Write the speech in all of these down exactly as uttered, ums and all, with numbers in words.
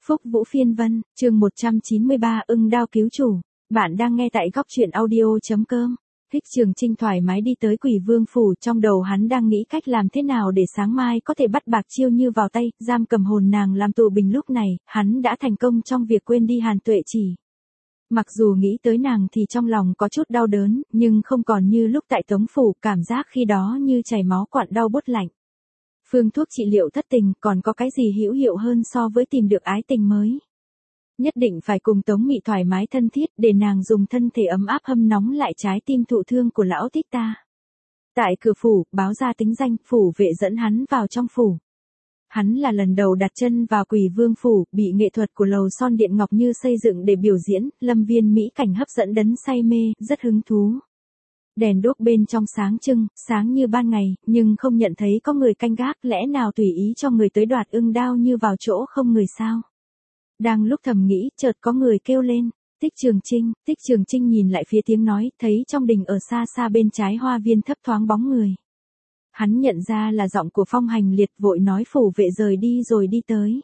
Phúc Vũ Phiên Vân, chương một trăm chín mươi ba ưng đao cứu chủ. Bạn đang nghe tại góc truyện audio.com. Thích Trường Chinh thoải mái đi tới Quỷ Vương Phủ, trong đầu hắn đang nghĩ cách làm thế nào để sáng mai có thể bắt Bạc Chiêu Như vào tay, giam cầm hồn nàng làm tù binh. Lúc này, hắn đã thành công trong việc quên đi Hàn Tuệ Chỉ. Mặc dù nghĩ tới nàng thì trong lòng có chút đau đớn, nhưng không còn như lúc tại Tống Phủ, cảm giác khi đó như chảy máu quặn đau buốt lạnh. Phương thuốc trị liệu thất tình, còn có cái gì hữu hiệu hơn so với tìm được ái tình mới. Nhất định phải cùng Tống Mị thoải mái thân thiết, để nàng dùng thân thể ấm áp hâm nóng lại trái tim thụ thương của lão thích ta. Tại cửa phủ, báo ra tính danh, phủ vệ dẫn hắn vào trong phủ. Hắn là lần đầu đặt chân vào Quỷ Vương Phủ, bị nghệ thuật của lầu son điện ngọc như xây dựng để biểu diễn, lâm viên mỹ cảnh hấp dẫn đấn say mê, rất hứng thú. Đèn đuốc bên trong sáng trưng, sáng như ban ngày, nhưng không nhận thấy có người canh gác, lẽ nào tùy ý cho người tới đoạt ưng đao như vào chỗ không người sao? Đang lúc thầm nghĩ, chợt có người kêu lên, Thích Trường Chinh. Thích Trường Chinh nhìn lại phía tiếng nói, thấy trong đình ở xa xa bên trái hoa viên thấp thoáng bóng người. Hắn nhận ra là giọng của Phong Hành Liệt, vội nói phủ vệ rời đi rồi đi tới.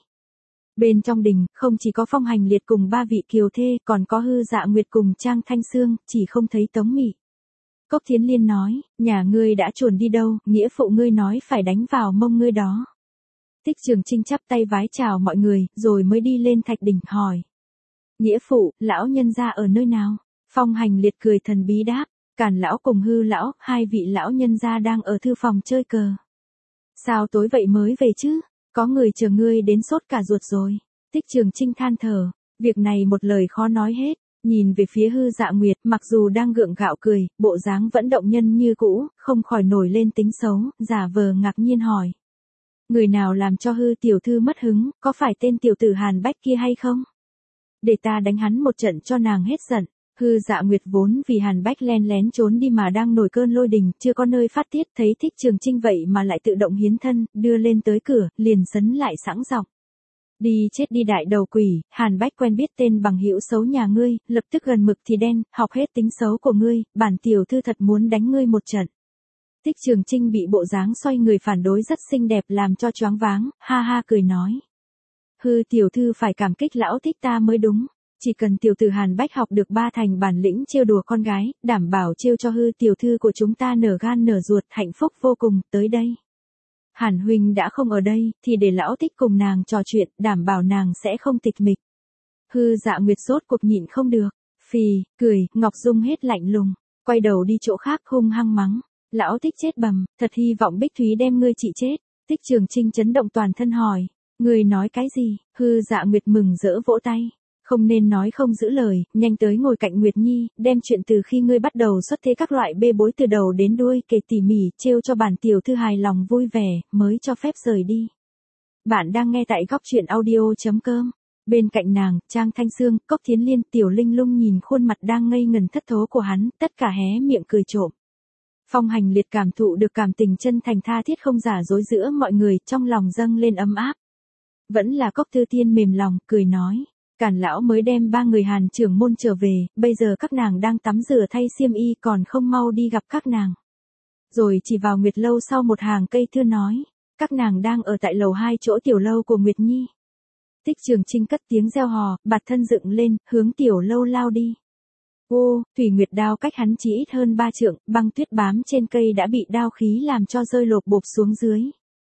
Bên trong đình, không chỉ có Phong Hành Liệt cùng ba vị kiều thê, còn có Hư Dạ Nguyệt cùng Trang Thanh Sương, chỉ không thấy Tống Mị. Cốc Thiến Liên nói, nhà ngươi đã chuồn đi đâu, nghĩa phụ ngươi nói phải đánh vào mông ngươi đó. Thích Trường Chinh chắp tay vái chào mọi người, rồi mới đi lên thạch đỉnh hỏi. Nghĩa phụ, lão nhân gia ở nơi nào? Phong Hành Liệt cười thần bí đáp, Càn lão cùng Hư lão, hai vị lão nhân gia đang ở thư phòng chơi cờ. Sao tối vậy mới về chứ? Có người chờ ngươi đến sốt cả ruột rồi. Thích Trường Chinh than thở, việc này một lời khó nói hết. Nhìn về phía Hư Dạ Nguyệt, mặc dù đang gượng gạo cười, bộ dáng vẫn động nhân như cũ, không khỏi nổi lên tính xấu, giả vờ ngạc nhiên hỏi. Người nào làm cho Hư tiểu thư mất hứng, có phải tên tiểu tử Hàn Bách kia hay không? Để ta đánh hắn một trận cho nàng hết giận. Hư Dạ Nguyệt vốn vì Hàn Bách len lén trốn đi mà đang nổi cơn lôi đình, chưa có nơi phát tiết, thấy Thích Trường Chinh vậy mà lại tự động hiến thân, đưa lên tới cửa, liền sấn lại sẵn giọng. Đi chết đi đại đầu quỷ, Hàn Bách quen biết tên bằng hữu xấu nhà ngươi, lập tức gần mực thì đen, học hết tính xấu của ngươi, bản tiểu thư thật muốn đánh ngươi một trận. Thích Trường Chinh bị bộ dáng xoay người phản đối rất xinh đẹp làm cho choáng váng, ha ha cười nói. Hư tiểu thư phải cảm kích lão thích ta mới đúng, chỉ cần tiểu tử Hàn Bách học được ba thành bản lĩnh trêu đùa con gái, đảm bảo trêu cho Hư tiểu thư của chúng ta nở gan nở ruột, hạnh phúc vô cùng, tới đây. Hàn huynh đã không ở đây, thì để lão thích cùng nàng trò chuyện, đảm bảo nàng sẽ không tịch mịch. Hư Dạ Nguyệt rốt cuộc nhịn không được, phì, cười, Ngọc Dung hết lạnh lùng, quay đầu đi chỗ khác hung hăng mắng. Lão thích chết bầm, thật hy vọng Bích Thúy đem ngươi trị chết. Thích Trường Chinh chấn động toàn thân hỏi, ngươi nói cái gì? Hư Dạ Nguyệt mừng rỡ vỗ tay. Không nên nói không giữ lời, nhanh tới ngồi cạnh Nguyệt Nhi, đem chuyện từ khi ngươi bắt đầu xuất thế các loại bê bối từ đầu đến đuôi kể tỉ mỉ, trêu cho bản tiểu thư hài lòng vui vẻ, mới cho phép rời đi. Bạn đang nghe tại góc truyện audio.com. Bên cạnh nàng, Trang Thanh Sương, Cốc Thiến Liên, Tiểu Linh Lung nhìn khuôn mặt đang ngây ngần thất thố của hắn, tất cả hé miệng cười trộm. Phong Hành Liệt cảm thụ được cảm tình chân thành tha thiết không giả dối giữa mọi người, trong lòng dâng lên ấm áp. Vẫn là Cốc Tư Tiên mềm lòng, cười nói. Càn lão mới đem ba người Hàn trưởng môn trở về, bây giờ các nàng đang tắm rửa thay xiêm y, còn không mau đi gặp các nàng. Rồi chỉ vào Nguyệt lâu sau một hàng cây thưa nói, các nàng đang ở tại lầu hai chỗ tiểu lâu của Nguyệt Nhi. Thích Trường Chinh cất tiếng reo hò, bạt thân dựng lên, hướng tiểu lâu lao đi. Ô, Thủy Nguyệt đao cách hắn chỉ ít hơn ba trượng, băng tuyết bám trên cây đã bị đao khí làm cho rơi lộp bộp xuống dưới.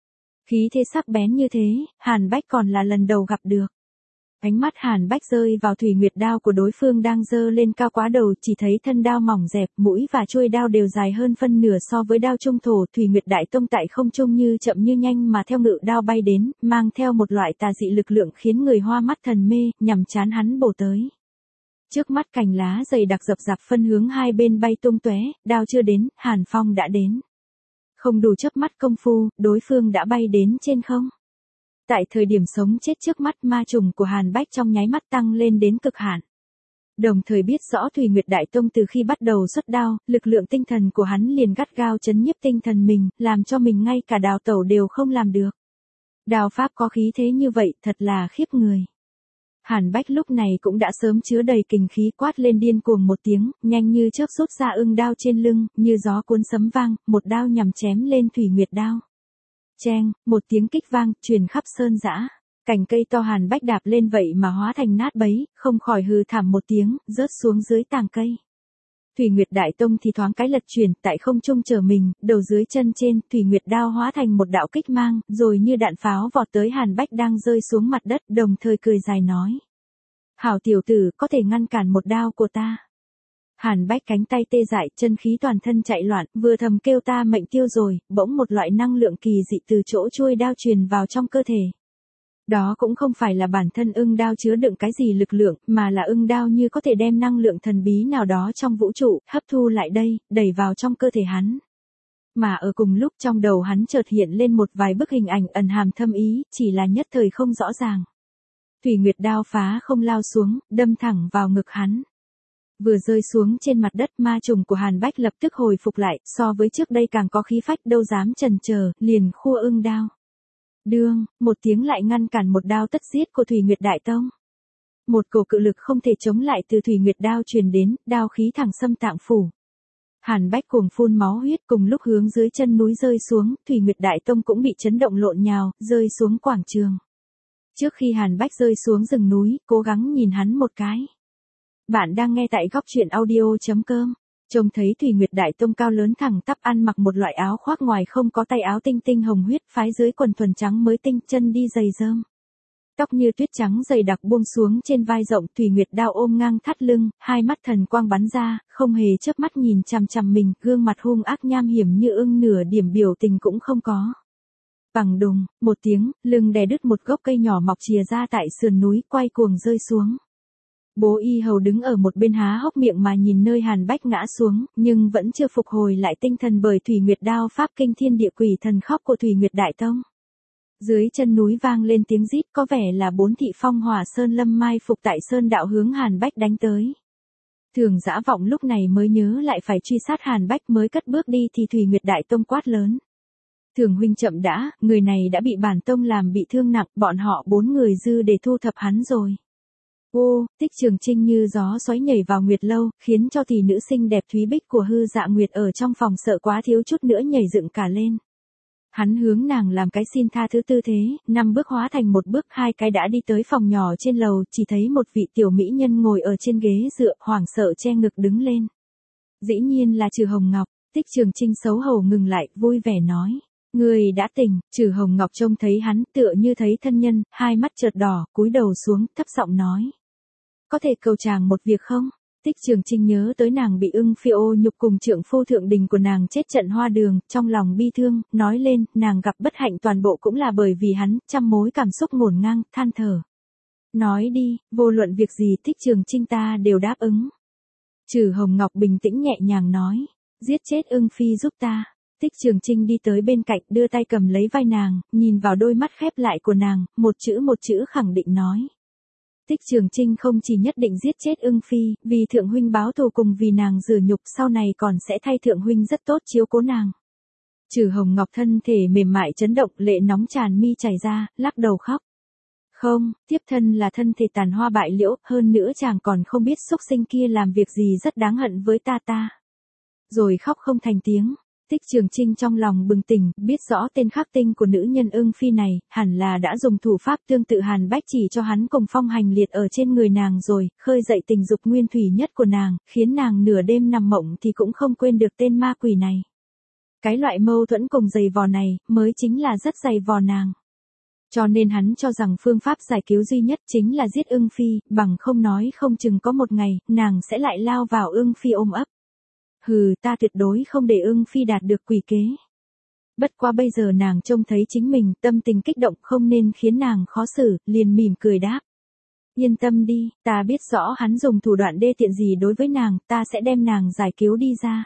Khí thế sắc bén như thế, Hàn Bách còn là lần đầu gặp được. Ánh mắt Hàn Bách rơi vào Thủy Nguyệt đao của đối phương đang giơ lên cao quá đầu, chỉ thấy thân đao mỏng dẹp, mũi và chuôi đao đều dài hơn phân nửa so với đao trung thổ. Thủy Nguyệt đại tông tại không trung như chậm như nhanh mà theo ngự đao bay đến, mang theo một loại tà dị lực lượng khiến người hoa mắt thần mê, nhằm chán hắn bổ tới. Trước mắt cành lá dày đặc dập dạp phân hướng hai bên bay tung tóe, đao chưa đến, Hàn Phong đã đến. Không đủ chớp mắt công phu, đối phương đã bay đến trên không. Tại thời điểm sống chết trước mắt, ma trùng của Hàn Bách trong nháy mắt tăng lên đến cực hạn. Đồng thời biết rõ Thủy Nguyệt Đại Tông từ khi bắt đầu xuất đao, lực lượng tinh thần của hắn liền gắt gao chấn nhiếp tinh thần mình, làm cho mình ngay cả đào tẩu đều không làm được. Đao pháp có khí thế như vậy, thật là khiếp người. Hàn Bách lúc này cũng đã sớm chứa đầy kình khí, quát lên điên cuồng một tiếng, nhanh như chớp rút ra ưng đao trên lưng, như gió cuốn sấm vang, một đao nhằm chém lên Thủy Nguyệt đao. Cheng, một tiếng kích vang, truyền khắp sơn dã. Cành cây to Hàn Bách đạp lên vậy mà hóa thành nát bấy, không khỏi hừ thảm một tiếng, rớt xuống dưới tàng cây. Thủy Nguyệt Đại Tông thì thoáng cái lật chuyển, tại không trung chờ mình, đầu dưới chân trên, Thủy Nguyệt đao hóa thành một đạo kích mang, rồi như đạn pháo vọt tới Hàn Bách đang rơi xuống mặt đất, đồng thời cười dài nói. Hảo tiểu tử, có thể ngăn cản một đao của ta. Hàn Bách cánh tay tê dại, chân khí toàn thân chạy loạn, vừa thầm kêu ta mệnh tiêu rồi, bỗng một loại năng lượng kỳ dị từ chỗ chuôi đao truyền vào trong cơ thể. Đó cũng không phải là bản thân ưng đao chứa đựng cái gì lực lượng, mà là ưng đao như có thể đem năng lượng thần bí nào đó trong vũ trụ, hấp thu lại đây, đẩy vào trong cơ thể hắn. Mà ở cùng lúc trong đầu hắn chợt hiện lên một vài bức hình ảnh ẩn hàm thâm ý, chỉ là nhất thời không rõ ràng. Thủy Nguyệt đao phá không lao xuống, đâm thẳng vào ngực hắn. Vừa rơi xuống trên mặt đất, ma trùng của Hàn Bách lập tức hồi phục lại, so với trước đây càng có khí phách, đâu dám chần chờ, liền khua ưng đao. Đương, một tiếng lại ngăn cản một đao tất giết của Thủy Nguyệt Đại Tông. Một cổ cự lực không thể chống lại từ Thủy Nguyệt đao truyền đến, đao khí thẳng xâm tạng phủ. Hàn Bách cuồng phun máu huyết, cùng lúc hướng dưới chân núi rơi xuống, Thủy Nguyệt Đại Tông cũng bị chấn động lộn nhào, rơi xuống quảng trường. Trước khi Hàn Bách rơi xuống rừng núi, cố gắng nhìn hắn một cái. Bạn đang nghe tại góc truyện audio chấm com. Trông thấy Thủy Nguyệt Đại Tông cao lớn thẳng tắp, ăn mặc một loại áo khoác ngoài không có tay áo tinh tinh hồng huyết, phái dưới quần thuần trắng mới tinh, chân đi giày rơm. Tóc như tuyết trắng dày đặc buông xuống trên vai rộng, Thủy Nguyệt đao ôm ngang thắt lưng, hai mắt thần quang bắn ra, không hề chớp mắt nhìn chằm chằm mình, gương mặt hung ác nham hiểm như ưng, nửa điểm biểu tình cũng không có. Bằng đùng, một tiếng, lưng đè đứt một gốc cây nhỏ mọc chìa ra tại sườn núi, quay cuồng rơi xuống. Bố Y Hầu đứng ở một bên há hốc miệng mà nhìn nơi Hàn Bách ngã xuống, nhưng vẫn chưa phục hồi lại tinh thần bởi Thủy Nguyệt đao pháp kinh thiên địa quỷ thần khóc của Thủy Nguyệt Đại Tông. Dưới chân núi vang lên tiếng rít, có vẻ là bốn thị phong hỏa sơn lâm mai phục tại sơn đạo hướng Hàn Bách đánh tới. Thường Dã Vọng lúc này mới nhớ lại phải truy sát Hàn Bách, mới cất bước đi thì Thủy Nguyệt Đại Tông quát lớn. Thường huynh chậm đã, người này đã bị bản tông làm bị thương nặng, bọn họ bốn người dư để thu thập hắn rồi. Ô, Tích Trường Trinh như gió xoáy nhảy vào Nguyệt lâu, khiến cho tỷ nữ xinh đẹp Thúy Bích của Hư Dạ Nguyệt ở trong phòng sợ quá thiếu chút nữa nhảy dựng cả lên. Hắn hướng nàng làm cái xin tha thứ tư thế, năm bước hóa thành một bước, hai cái đã đi tới phòng nhỏ trên lầu, chỉ thấy một vị tiểu mỹ nhân ngồi ở trên ghế dựa, hoảng sợ che ngực đứng lên. Dĩ nhiên là Trừ Hồng Ngọc. Tích Trường Trinh xấu hổ ngừng lại, vui vẻ nói. Người đã tỉnh. Trừ Hồng Ngọc trông thấy hắn tựa như thấy thân nhân, hai mắt chợt đỏ, cúi đầu xuống, thấp giọng nói. Có thể cầu chàng một việc không? Tích Trường Trinh nhớ tới nàng bị Ưng Phi ô nhục cùng trượng phu thượng đình của nàng chết trận hoa đường, trong lòng bi thương, nói lên, nàng gặp bất hạnh toàn bộ cũng là bởi vì hắn, trăm mối cảm xúc ngổn ngang, than thở. Nói đi, vô luận việc gì Tích Trường Trinh ta đều đáp ứng. Trừ Hồng Ngọc bình tĩnh nhẹ nhàng nói, giết chết Ưng Phi giúp ta. Tích Trường Trinh đi tới bên cạnh, đưa tay cầm lấy vai nàng, nhìn vào đôi mắt khép lại của nàng, một chữ một chữ khẳng định nói. Tích Trường Trinh không chỉ nhất định giết chết Ưng Phi, vì thượng huynh báo thù cùng vì nàng rửa nhục, sau này còn sẽ thay thượng huynh rất tốt chiếu cố nàng. Trừ Hồng Ngọc thân thể mềm mại chấn động, lệ nóng tràn mi chảy ra, lắc đầu khóc. Không, tiếp thân là thân thể tàn hoa bại liễu, hơn nữa chàng còn không biết xúc sinh kia làm việc gì rất đáng hận với ta ta. Rồi khóc không thành tiếng. Tích Trường Trinh trong lòng bừng tỉnh, biết rõ tên khắc tinh của nữ nhân Ưng Phi này, hẳn là đã dùng thủ pháp tương tự Hàn Bách chỉ cho hắn cùng phong hành liệt ở trên người nàng rồi, khơi dậy tình dục nguyên thủy nhất của nàng, khiến nàng nửa đêm nằm mộng thì cũng không quên được tên ma quỷ này. Cái loại mâu thuẫn cùng dày vò này, mới chính là rất dày vò nàng. Cho nên hắn cho rằng phương pháp giải cứu duy nhất chính là giết Ưng Phi, bằng không nói không chừng có một ngày, nàng sẽ lại lao vào Ưng Phi ôm ấp. Hừ, ta tuyệt đối không để Ưng Phi đạt được quỷ kế. Bất quá bây giờ nàng trông thấy chính mình, tâm tình kích động không nên khiến nàng khó xử, liền mỉm cười đáp. Yên tâm đi, ta biết rõ hắn dùng thủ đoạn đê tiện gì đối với nàng, ta sẽ đem nàng giải cứu đi ra.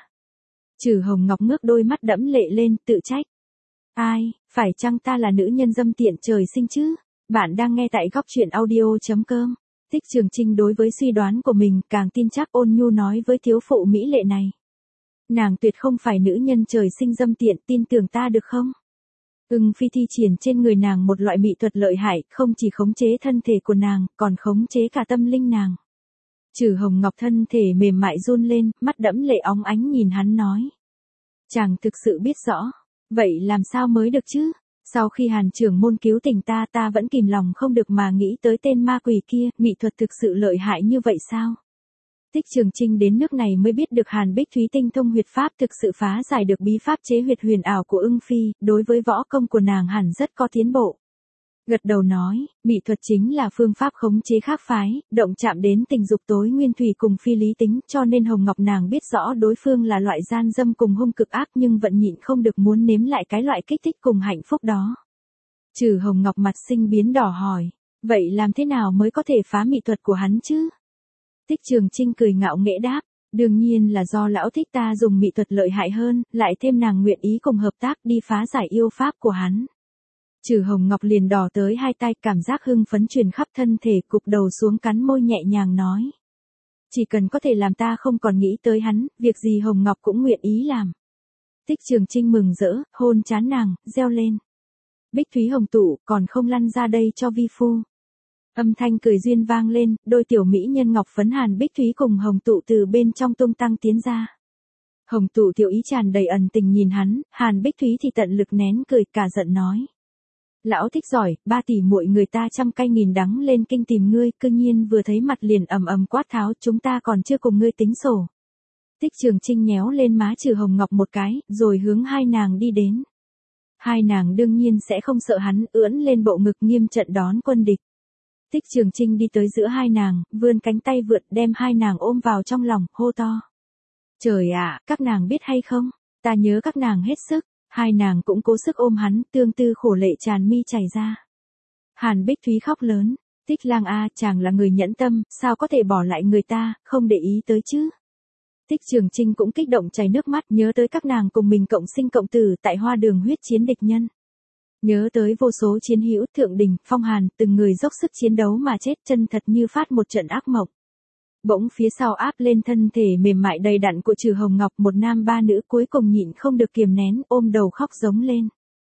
Trừ Hồng Ngọc ngước đôi mắt đẫm lệ lên, tự trách. Ai, phải chăng ta là nữ nhân dâm tiện trời sinh chứ? Bạn đang nghe tại góc truyện audio chấm com. Tích Trường Trinh đối với suy đoán của mình càng tin chắc, ôn nhu nói với thiếu phụ mỹ lệ này. Nàng tuyệt không phải nữ nhân trời sinh dâm tiện, tin tưởng ta được không? Ưng Phi thi triển trên người nàng một loại mỹ thuật lợi hại, không chỉ khống chế thân thể của nàng, còn khống chế cả tâm linh nàng. Trừ Hồng Ngọc thân thể mềm mại run lên, mắt đẫm lệ óng ánh nhìn hắn nói. Chàng thực sự biết rõ. Vậy làm sao mới được chứ? Sau khi Hàn trưởng môn cứu tình ta, ta vẫn kìm lòng không được mà nghĩ tới tên ma quỷ kia, mỹ thuật thực sự lợi hại như vậy sao? Tích Trường Trinh đến nước này mới biết được Hàn Bích Thúy tinh thông huyệt pháp, thực sự phá giải được bí pháp chế huyệt huyền ảo của ưng phi, đối với võ công của nàng hẳn rất có tiến bộ. Gật đầu nói, mỹ thuật chính là phương pháp khống chế khác phái, động chạm đến tình dục tối nguyên thủy cùng phi lý tính, cho nên Hồng Ngọc nàng biết rõ đối phương là loại gian dâm cùng hung cực ác, nhưng vẫn nhịn không được muốn nếm lại cái loại kích thích cùng hạnh phúc đó. Trừ Hồng Ngọc mặt sinh biến đỏ hỏi, vậy làm thế nào mới có thể phá mỹ thuật của hắn chứ? Tích Trường Trinh cười ngạo nghễ đáp, đương nhiên là do lão thích ta dùng mỹ thuật lợi hại hơn, lại thêm nàng nguyện ý cùng hợp tác đi phá giải yêu pháp của hắn. Trừ Hồng Ngọc liền đỏ tới hai tay, cảm giác hưng phấn truyền khắp thân thể, cụp đầu xuống cắn môi nhẹ nhàng nói. Chỉ cần có thể làm ta không còn nghĩ tới hắn, việc gì Hồng Ngọc cũng nguyện ý làm. Tích Trường Trinh mừng rỡ, hôn trán nàng, reo lên. Bích Thúy Hồng Tụ, còn không lăn ra đây cho vi phu. Âm thanh cười duyên vang lên, đôi tiểu mỹ nhân ngọc phấn Hàn Bích Thúy cùng Hồng Tụ từ bên trong tung tăng tiến ra. Hồng Tụ tiểu ý tràn đầy ẩn tình nhìn hắn, Hàn Bích Thúy thì tận lực nén cười, cả giận nói. Lão thích giỏi, ba tỷ muội người ta trăm cay nghìn đắng lên kinh tìm ngươi, cư nhiên vừa thấy mặt liền ầm ầm quát tháo, chúng ta còn chưa cùng ngươi tính sổ. Tích Trường Trinh nhéo lên má Trừ Hồng Ngọc một cái, rồi hướng hai nàng đi đến. Hai nàng đương nhiên sẽ không sợ hắn, ưỡn lên bộ ngực nghiêm trận đón quân địch. Tích Trường Trinh đi tới giữa hai nàng, vươn cánh tay vượt đem hai nàng ôm vào trong lòng, hô to. Trời ạ, các nàng biết hay không, ta nhớ các nàng hết sức. Hai nàng cũng cố sức ôm hắn, tương tư khổ lệ tràn mi chảy ra. Hàn Bích Thúy khóc lớn, Tích lang a, chàng là người nhẫn tâm, sao có thể bỏ lại người ta, không để ý tới chứ. Tích Trường Trinh cũng kích động chảy nước mắt, nhớ tới các nàng cùng mình cộng sinh cộng tử tại Hoa Đường huyết chiến địch nhân. Nhớ tới vô số chiến hữu Thượng Đình, Phong Hàn, từng người dốc sức chiến đấu mà chết, chân thật như phát một trận ác mộng. Bỗng phía sau áp lên thân thể mềm mại đầy đặn của Trừ Hồng Ngọc, một nam ba nữ cuối cùng nhịn không được kiềm nén, ôm đầu khóc giống lên.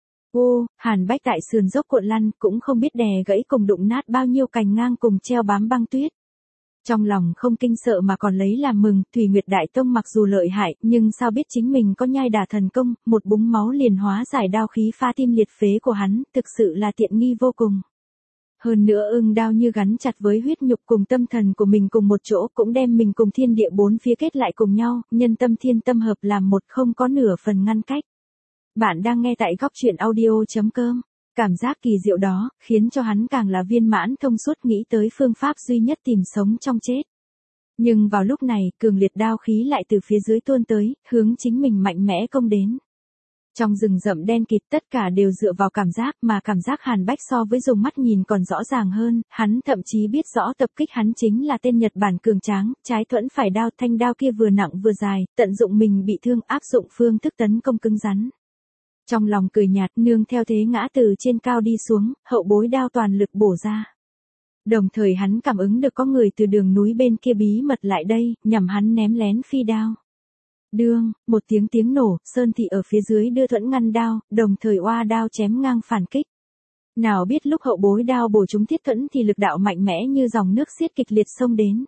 Ô, Hàn Bách tại sườn dốc cuộn lăn, cũng không biết đè gãy cùng đụng nát bao nhiêu cành ngang cùng treo bám băng tuyết. Trong lòng không kinh sợ mà còn lấy làm mừng, Thủy Nguyệt Đại Tông mặc dù lợi hại, nhưng sao biết chính mình có nhai đà thần công, một búng máu liền hóa giải đao khí pha tim liệt phế của hắn, thực sự là tiện nghi vô cùng. Hơn nữa ưng đao như gắn chặt với huyết nhục cùng tâm thần của mình cùng một chỗ, cũng đem mình cùng thiên địa bốn phía kết lại cùng nhau, nhân tâm thiên tâm hợp làm một, không có nửa phần ngăn cách. Bạn đang nghe tại góc truyện audio chấm com. Cảm giác kỳ diệu đó, khiến cho hắn càng là viên mãn thông suốt, nghĩ tới phương pháp duy nhất tìm sống trong chết. Nhưng vào lúc này, cường liệt đao khí lại từ phía dưới tuôn tới, hướng chính mình mạnh mẽ công đến. Trong rừng rậm đen kịt, tất cả đều dựa vào cảm giác, mà cảm giác Hàn Bách so với dùng mắt nhìn còn rõ ràng hơn, hắn thậm chí biết rõ tập kích hắn chính là tên Nhật Bản cường tráng, trái thuẫn phải đao, thanh đao kia vừa nặng vừa dài, tận dụng mình bị thương, áp dụng phương thức tấn công cứng rắn. Trong lòng cười nhạt, nương theo thế ngã từ trên cao đi xuống, hậu bối đao toàn lực bổ ra. Đồng thời hắn cảm ứng được có người từ đường núi bên kia bí mật lại đây, nhằm hắn ném lén phi đao. Đương, một tiếng tiếng nổ, Sơn Thị ở phía dưới đưa thuẫn ngăn đao, đồng thời oa đao chém ngang phản kích. Nào biết lúc hậu bối đao bổ trúng thiết thuẫn thì lực đạo mạnh mẽ như dòng nước xiết kịch liệt xông đến.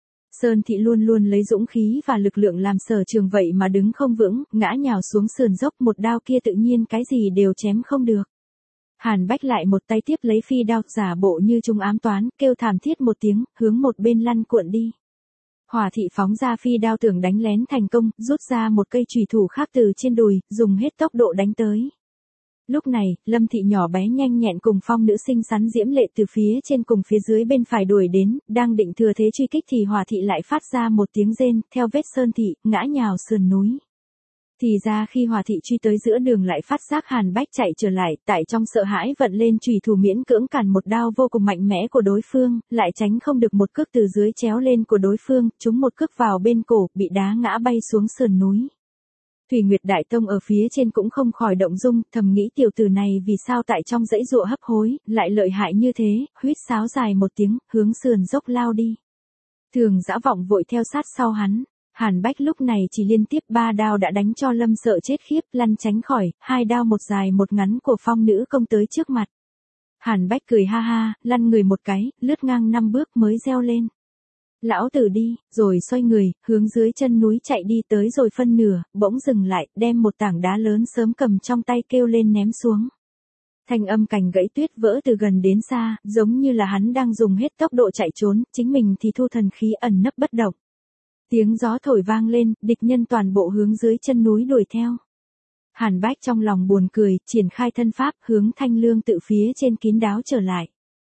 Sơn Thị luôn luôn lấy dũng khí và lực lượng làm sở trường, vậy mà đứng không vững, ngã nhào xuống sườn dốc, một đao kia tự nhiên cái gì đều chém không được. Hàn Bách lại một tay tiếp lấy phi đao, giả bộ như trung ám toán, kêu thảm thiết một tiếng, hướng một bên lăn cuộn đi. Hỏa Thị phóng ra phi đao tưởng đánh lén thành công, rút ra một cây chùy thủ khác từ trên đùi, dùng hết tốc độ đánh tới. Lúc này, Lâm Thị nhỏ bé nhanh nhẹn cùng Phong nữ xinh xắn diễm lệ từ phía trên cùng phía dưới bên phải đuổi đến, đang định thừa thế truy kích thì Hỏa Thị lại phát ra một tiếng rên, theo vết Sơn Thị, ngã nhào sườn núi. Thì ra khi Hỏa Thị truy tới giữa đường lại phát giác Hàn Bách chạy trở lại, tại trong sợ hãi vận lên chùy thủ miễn cưỡng cản một đao vô cùng mạnh mẽ của đối phương, lại tránh không được một cước từ dưới chéo lên của đối phương, trúng một cước vào bên cổ, bị đá ngã bay xuống sườn núi. Thủy Nguyệt Đại Tông ở phía trên cũng không khỏi động dung, thầm nghĩ tiểu tử này vì sao tại trong dãy ruộng hấp hối, lại lợi hại như thế, huýt sáo dài một tiếng, hướng sườn dốc lao đi. Thường Dã Vọng vội theo sát sau hắn. Hàn Bách lúc này chỉ liên tiếp ba đao đã đánh cho Lâm sợ chết khiếp, lăn tránh khỏi, hai đao một dài một ngắn của Phong nữ công tới trước mặt. Hàn Bách cười ha ha, lăn người một cái, lướt ngang năm bước mới reo lên. Lão tử đi, rồi xoay người, hướng dưới chân núi chạy đi tới rồi phân nửa, bỗng dừng lại, đem một tảng đá lớn sớm cầm trong tay kêu lên ném xuống. Thanh âm cành gãy tuyết vỡ từ gần đến xa, giống như là hắn đang dùng hết tốc độ chạy trốn, chính mình thì thu thần khí ẩn nấp bất động. Tiếng gió thổi vang lên, địch nhân toàn bộ hướng dưới chân núi đuổi theo. Hàn Bách trong lòng buồn cười, triển khai thân pháp hướng Thanh Lương tự phía trên kín đáo trở lại.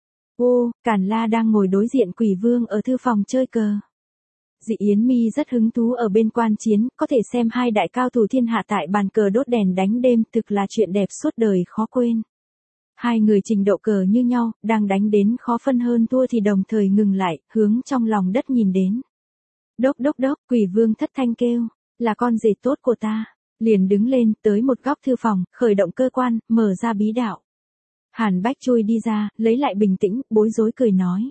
Ô, Càn La đang ngồi đối diện Quỷ Vương ở thư phòng chơi cờ. Dị Yến Mi rất hứng thú ở bên quan chiến, có thể xem hai đại cao thủ thiên hạ tại bàn cờ đốt đèn đánh đêm, thực là chuyện đẹp suốt đời khó quên. Hai người trình độ cờ như nhau, đang đánh đến khó phân hơn thua thì đồng thời ngừng lại, hướng trong lòng đất nhìn đến. Đốc đốc đốc, Quỷ Vương thất thanh kêu, là con rể tốt của ta. Liền đứng lên, tới một góc thư phòng, khởi động cơ quan, mở ra bí đạo. Hàn Bách chui đi ra, lấy lại bình tĩnh, bối rối cười nói.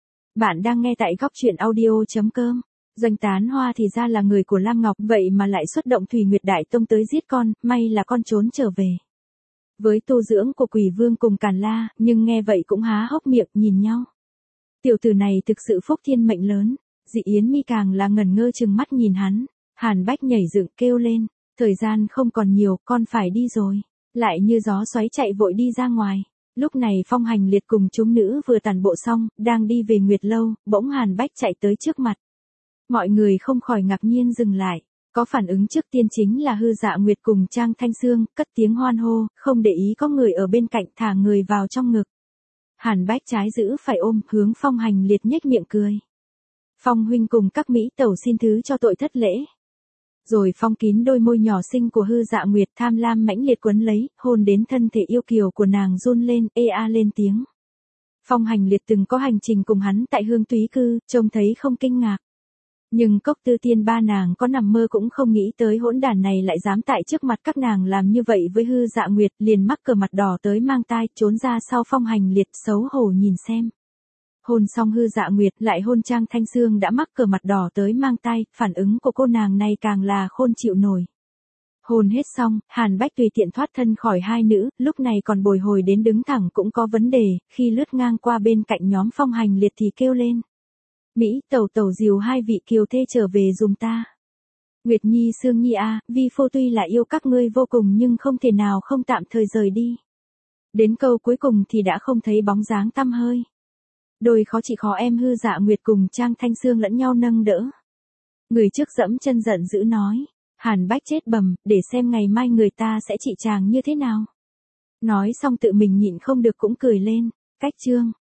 Bạn đang nghe tại góc truyện audio.com. Doanh Tán Hoa thì ra là người của Lam Ngọc, vậy mà lại xuất động Thủy Nguyệt Đại Tông tới giết con, may là con trốn trở về. Với tu dưỡng của Quỷ Vương cùng Càn La, nhưng nghe vậy cũng há hốc miệng nhìn nhau. Tiểu tử này thực sự phúc thiên mệnh lớn, Dị Yến Mi càng là ngẩn ngơ chừng mắt nhìn hắn. Hàn Bách nhảy dựng kêu lên, thời gian không còn nhiều, con phải đi rồi. Lại như gió xoáy chạy vội đi ra ngoài. Lúc này Phong Hành Liệt cùng chúng nữ vừa tản bộ xong, đang đi về Nguyệt Lâu, bỗng Hàn Bách chạy tới trước mặt. Mọi người không khỏi ngạc nhiên dừng lại. Có phản ứng trước tiên chính là Hư Dạ Nguyệt cùng Trang Thanh Sương, cất tiếng hoan hô, không để ý có người ở bên cạnh thả người vào trong ngực. Hàn Bách trái giữ phải ôm, hướng Phong Hành Liệt nhếch miệng cười. Phong huynh cùng các mỹ tẩu xin thứ cho tội thất lễ. Rồi Phong kín đôi môi nhỏ xinh của Hư Dạ Nguyệt, tham lam mãnh liệt quấn lấy, hôn đến thân thể yêu kiều của nàng run lên, ê a lên tiếng. Phong Hành Liệt từng có hành trình cùng hắn tại Hương Túy Cư, trông thấy không kinh ngạc. Nhưng Cốc Tư Tiên ba nàng có nằm mơ cũng không nghĩ tới hỗn đản này lại dám tại trước mặt các nàng làm như vậy với Hư Dạ Nguyệt, liền mắc cờ mặt đỏ tới mang tai, trốn ra sau Phong Hành Liệt xấu hổ nhìn xem. Hôn xong Hư Dạ Nguyệt, lại hôn Trang Thanh Sương đã mắc cờ mặt đỏ tới mang tai, phản ứng của cô nàng này càng là khôn chịu nổi. Hôn hết xong, Hàn Bách tùy tiện thoát thân khỏi hai nữ, lúc này còn bồi hồi đến đứng thẳng cũng có vấn đề, khi lướt ngang qua bên cạnh nhóm Phong Hành Liệt thì kêu lên. Mỹ tẩu tẩu dìu hai vị kiều thê trở về dùm ta. Nguyệt Nhi Sương Nhi a, vi phu tuy là yêu các ngươi vô cùng nhưng không thể nào không tạm thời rời đi. Đến câu cuối cùng thì đã không thấy bóng dáng tăm hơi. Đôi khó chị khó em Hư Dạ Nguyệt cùng Trang Thanh Sương lẫn nhau nâng đỡ. Người trước dẫm chân giận dữ nói, Hàn Bách chết bầm, để xem ngày mai người ta sẽ trị chàng như thế nào. Nói xong tự mình nhịn không được cũng cười lên, cách chương.